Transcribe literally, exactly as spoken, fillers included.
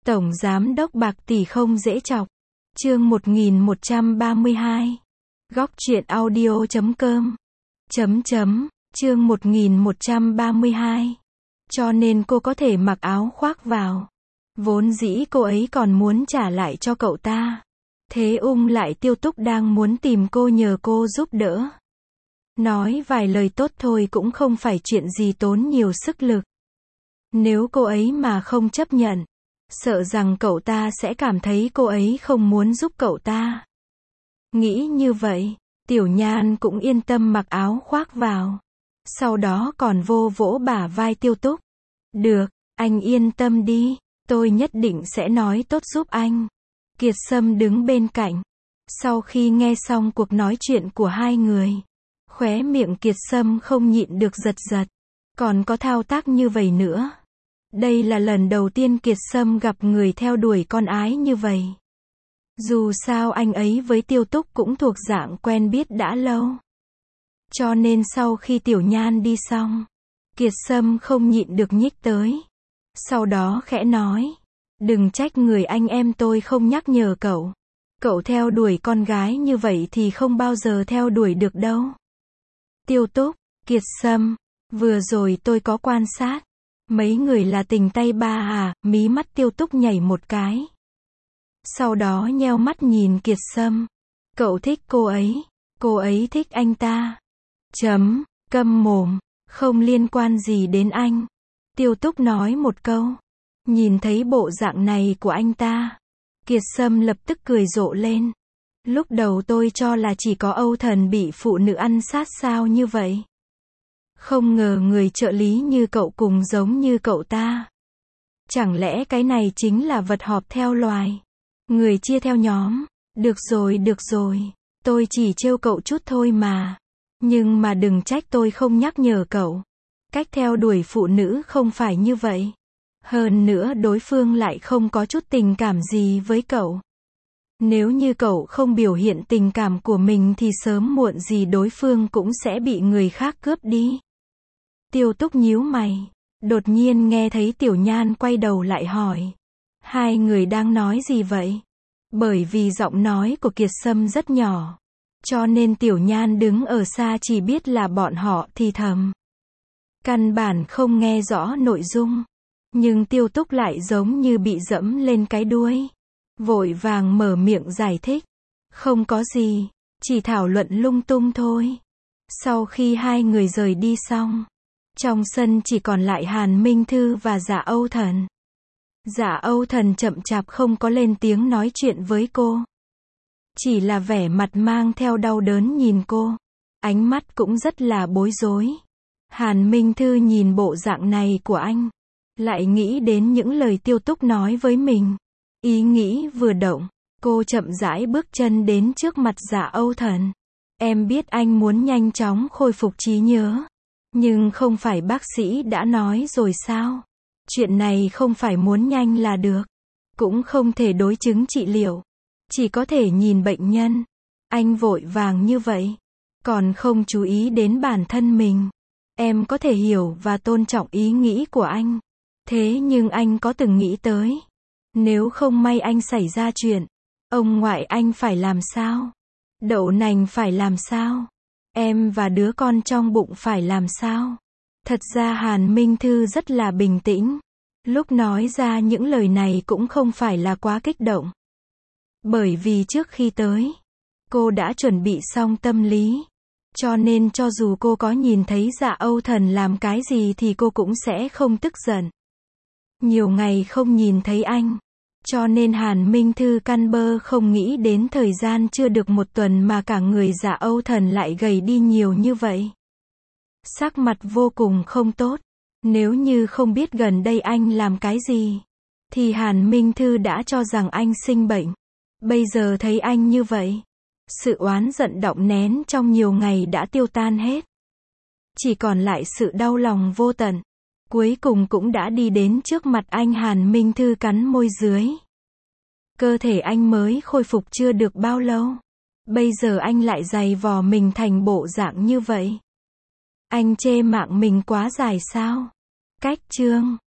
Tổng giám đốc bạc tỷ không dễ chọc. Chương một nghìn một trăm ba mươi hai. Góc truyện audio chấm com. Chấm chấm, chương một nghìn một trăm ba mươi hai. Cho nên cô có thể mặc áo khoác vào. Vốn dĩ cô ấy còn muốn trả lại cho cậu ta. Thế ung lại Tiêu Túc đang muốn tìm cô nhờ cô giúp đỡ. Nói vài lời tốt thôi cũng không phải chuyện gì tốn nhiều sức lực. Nếu cô ấy mà không chấp nhận, sợ rằng cậu ta sẽ cảm thấy cô ấy không muốn giúp cậu ta. Nghĩ như vậy, Tiểu Nhan cũng yên tâm mặc áo khoác vào. Sau đó còn vô vỗ bả vai Tiêu Túc. Được, anh yên tâm đi, tôi nhất định sẽ nói tốt giúp anh. Kiệt Sâm đứng bên cạnh. Sau khi nghe xong cuộc nói chuyện của hai người, khóe miệng Kiệt Sâm không nhịn được giật giật. Còn có thao tác như vậy nữa. Đây là lần đầu tiên Kiệt Sâm gặp người theo đuổi con ái như vậy. Dù sao anh ấy với Tiêu Túc cũng thuộc dạng quen biết đã lâu. Cho nên sau khi Tiểu Nhan đi xong, Kiệt Sâm không nhịn được nhích tới. Sau đó khẽ nói, đừng trách người anh em tôi không nhắc nhở cậu. Cậu theo đuổi con gái như vậy thì không bao giờ theo đuổi được đâu. Tiêu Túc, Kiệt Sâm, vừa rồi tôi có quan sát. Mấy người là tình tay ba à, mí mắt Tiêu Túc nhảy một cái. Sau đó nheo mắt nhìn Kiệt Sâm. Cậu thích cô ấy, cô ấy thích anh ta. Chấm, câm mồm, không liên quan gì đến anh. Tiêu Túc nói một câu. Nhìn thấy bộ dạng này của anh ta, Kiệt Sâm lập tức cười rộ lên. Lúc đầu tôi cho là chỉ có Âu Thần bị phụ nữ ăn sát sao như vậy. Không ngờ người trợ lý như cậu cùng giống như cậu ta. Chẳng lẽ cái này chính là vật họp theo loài? Người chia theo nhóm. Được rồi, được rồi. Tôi chỉ trêu cậu chút thôi mà. Nhưng mà đừng trách tôi không nhắc nhở cậu. Cách theo đuổi phụ nữ không phải như vậy. Hơn nữa đối phương lại không có chút tình cảm gì với cậu. Nếu như cậu không biểu hiện tình cảm của mình thì sớm muộn gì đối phương cũng sẽ bị người khác cướp đi. Tiêu Túc nhíu mày. Đột nhiên nghe thấy Tiểu Nhan quay đầu lại hỏi. Hai người đang nói gì vậy? Bởi vì giọng nói của Kiệt Sâm rất nhỏ. Cho nên Tiểu Nhan đứng ở xa chỉ biết là bọn họ thì thầm. Căn bản không nghe rõ nội dung. Nhưng Tiêu Túc lại giống như bị dẫm lên cái đuôi. Vội vàng mở miệng giải thích. Không có gì, chỉ thảo luận lung tung thôi. Sau khi hai người rời đi xong, trong sân chỉ còn lại Hàn Minh Thư và Dạ Âu Thần. Dạ Âu Thần chậm chạp không có lên tiếng nói chuyện với cô. Chỉ là vẻ mặt mang theo đau đớn nhìn cô. Ánh mắt cũng rất là bối rối. Hàn Minh Thư nhìn bộ dạng này của anh. Lại nghĩ đến những lời Tiêu Túc nói với mình. Ý nghĩ vừa động, cô chậm rãi bước chân đến trước mặt Dạ Âu Thần. Em biết anh muốn nhanh chóng khôi phục trí nhớ. Nhưng không phải bác sĩ đã nói rồi sao? Chuyện này không phải muốn nhanh là được. Cũng không thể đối chứng trị liệu. Chỉ có thể nhìn bệnh nhân. Anh vội vàng như vậy. Còn không chú ý đến bản thân mình. Em có thể hiểu và tôn trọng ý nghĩ của anh. Thế nhưng anh có từng nghĩ tới. Nếu không may anh xảy ra chuyện. Ông ngoại anh phải làm sao? Đậu nành phải làm sao? Em và đứa con trong bụng phải làm sao? Thật ra Hàn Minh Thư rất là bình tĩnh. Lúc nói ra những lời này cũng không phải là quá kích động. Bởi vì trước khi tới, cô đã chuẩn bị xong tâm lý. Cho nên cho dù cô có nhìn thấy Dạ Âu Thần làm cái gì thì cô cũng sẽ không tức giận. Nhiều ngày không nhìn thấy anh. Cho nên Hàn Minh Thư căn bơ không nghĩ đến thời gian chưa được một tuần mà cả người Dạ Âu Thần lại gầy đi nhiều như vậy. Sắc mặt vô cùng không tốt. Nếu như không biết gần đây anh làm cái gì, thì Hàn Minh Thư đã cho rằng anh sinh bệnh. Bây giờ thấy anh như vậy, sự oán giận đọng nén trong nhiều ngày đã tiêu tan hết. Chỉ còn lại sự đau lòng vô tận. Cuối cùng cũng đã đi đến trước mặt anh. Hàn Minh Thư cắn môi dưới. Cơ thể anh mới khôi phục chưa được bao lâu. Bây giờ anh lại giày vò mình thành bộ dạng như vậy. Anh chê mạng mình quá dài sao? Cách chương